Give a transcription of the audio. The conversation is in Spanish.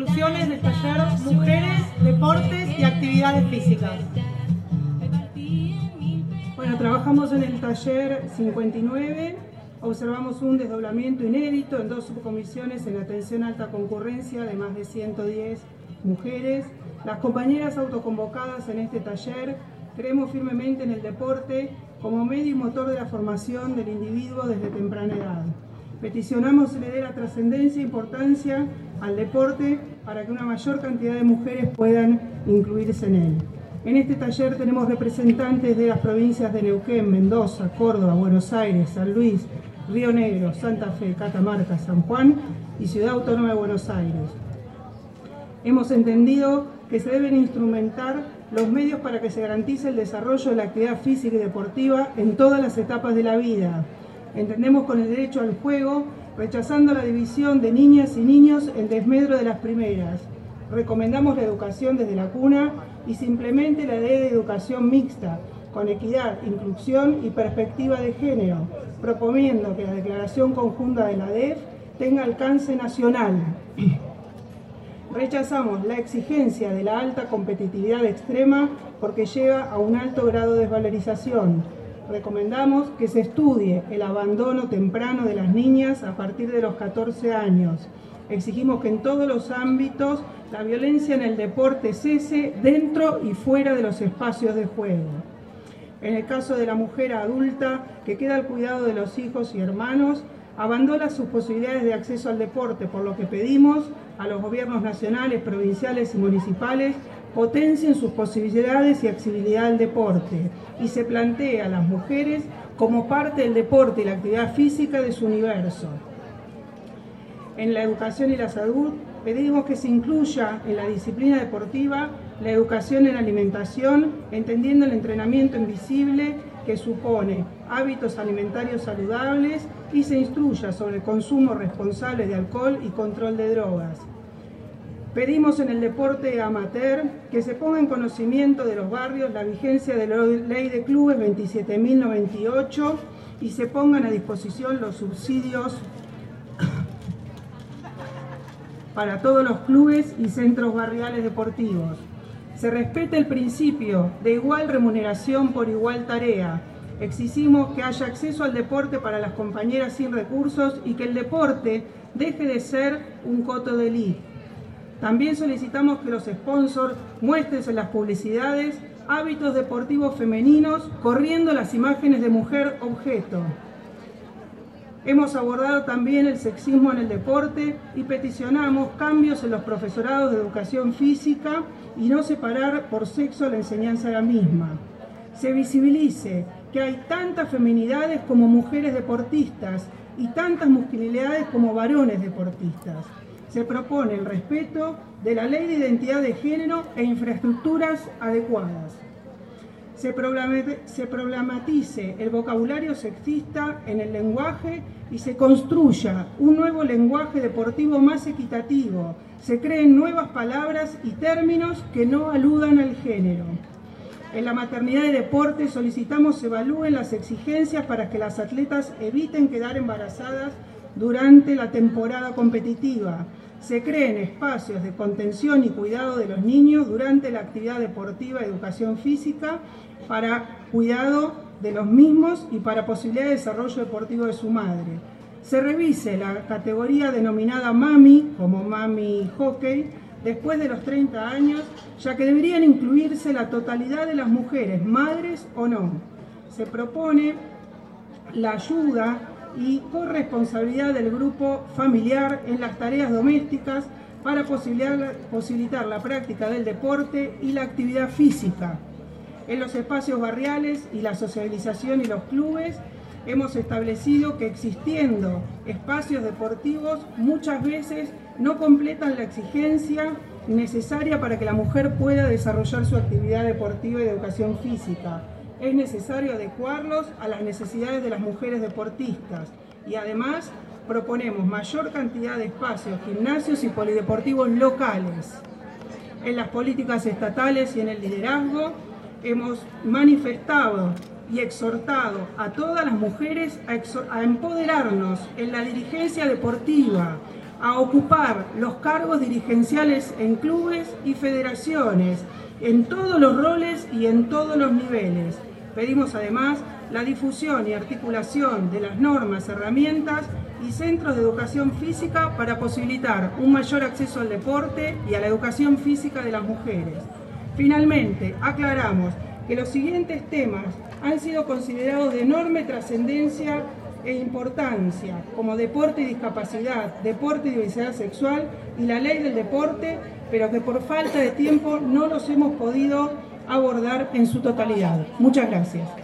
conclusiones del taller Mujeres, Deportes y Actividades Físicas. Bueno, trabajamos en el taller 59, observamos un desdoblamiento inédito en 2 subcomisiones en atención a alta concurrencia de más de 110 mujeres. Las compañeras autoconvocadas en este taller creemos firmemente en el deporte como medio y motor de la formación del individuo desde temprana edad. Peticionamos se le dé la trascendencia e importancia al deporte para que una mayor cantidad de mujeres puedan incluirse en él. En este taller tenemos representantes de las provincias de Neuquén, Mendoza, Córdoba, Buenos Aires, San Luis, Río Negro, Santa Fe, Catamarca, San Juan y Ciudad Autónoma de Buenos Aires. Hemos entendido que se deben instrumentar los medios para que se garantice el desarrollo de la actividad física y deportiva en todas las etapas de la vida. Entendemos con el derecho al juego, rechazando la división de niñas y niños en desmedro de las primeras. Recomendamos la educación desde la cuna y simplemente la ley de educación mixta, con equidad, inclusión y perspectiva de género, proponiendo que la declaración conjunta de la ADEF tenga alcance nacional. Rechazamos la exigencia de la alta competitividad extrema porque lleva a un alto grado de desvalorización. Recomendamos que se estudie el abandono temprano de las niñas a partir de los 14 años. Exigimos que en todos los ámbitos la violencia en el deporte cese dentro y fuera de los espacios de juego. En el caso de la mujer adulta que queda al cuidado de los hijos y hermanos, abandona sus posibilidades de acceso al deporte, por lo que pedimos a los gobiernos nacionales, provinciales y municipales potencien sus posibilidades y accesibilidad al deporte y se plantea a las mujeres como parte del deporte y la actividad física de su universo. En la educación y la salud pedimos que se incluya en la disciplina deportiva la educación en alimentación, entendiendo el entrenamiento invisible que supone hábitos alimentarios saludables y se instruya sobre el consumo responsable de alcohol y control de drogas. Pedimos en el deporte amateur que se ponga en conocimiento de los barrios la vigencia de la Ley de Clubes 27.098 y se pongan a disposición los subsidios para todos los clubes y centros barriales deportivos. Se respete el principio de igual remuneración por igual tarea. Exigimos que haya acceso al deporte para las compañeras sin recursos y que el deporte deje de ser un coto de elite. También solicitamos que los sponsors muestren en las publicidades hábitos deportivos femeninos corriendo las imágenes de mujer objeto. Hemos abordado también el sexismo en el deporte y peticionamos cambios en los profesorados de educación física y no separar por sexo la enseñanza de la misma. Se visibilice que hay tantas feminidades como mujeres deportistas y tantas masculinidades como varones deportistas. Se propone el respeto de la ley de identidad de género e infraestructuras adecuadas. Se problematice el vocabulario sexista en el lenguaje y se construya un nuevo lenguaje deportivo más equitativo. Se creen nuevas palabras y términos que no aludan al género. En la maternidad y deporte solicitamos se evalúen las exigencias para que las atletas eviten quedar embarazadas durante la temporada competitiva. Se creen espacios de contención y cuidado de los niños durante la actividad deportiva y educación física para cuidado de los mismos y para posibilidad de desarrollo deportivo de su madre. Se revise la categoría denominada Mami, como Mami Hockey, después de los 30 años, ya que deberían incluirse la totalidad de las mujeres, madres o no. Se propone la ayuda y corresponsabilidad del grupo familiar en las tareas domésticas para posibilitar la práctica del deporte y la actividad física. En los espacios barriales y la socialización y los clubes hemos establecido que existiendo espacios deportivos muchas veces no completan la exigencia necesaria para que la mujer pueda desarrollar su actividad deportiva y de educación física. Es necesario adecuarlos a las necesidades de las mujeres deportistas y además proponemos mayor cantidad de espacios, gimnasios y polideportivos locales. En las políticas estatales y en el liderazgo hemos manifestado y exhortado a todas las mujeres a empoderarnos en la dirigencia deportiva, a ocupar los cargos dirigenciales en clubes y federaciones, en todos los roles y en todos los niveles. Pedimos además la difusión y articulación de las normas, herramientas y centros de educación física para posibilitar un mayor acceso al deporte y a la educación física de las mujeres. Finalmente, aclaramos que los siguientes temas han sido considerados de enorme trascendencia e importancia, como deporte y discapacidad, deporte y diversidad sexual y la ley del deporte, pero que por falta de tiempo no los hemos podido abordar en su totalidad. Muchas gracias.